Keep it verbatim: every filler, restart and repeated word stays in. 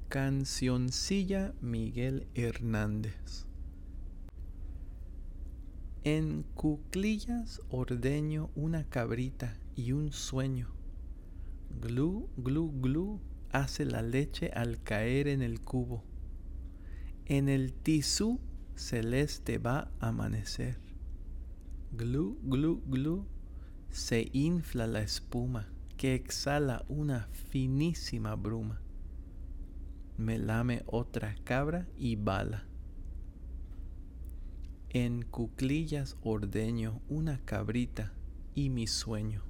Cancioncilla Miguel Hernández. En cuclillas ordeño una cabrita y un sueño. Glú, glú, glú, hace la leche al caer en el cubo. En el tisú celeste va a amanecer. Glú, glú, glú, se infla la espuma que exhala una finísima bruma. Me lame otra cabra y bala. En cuclillas ordeño una cabrita y mi sueño.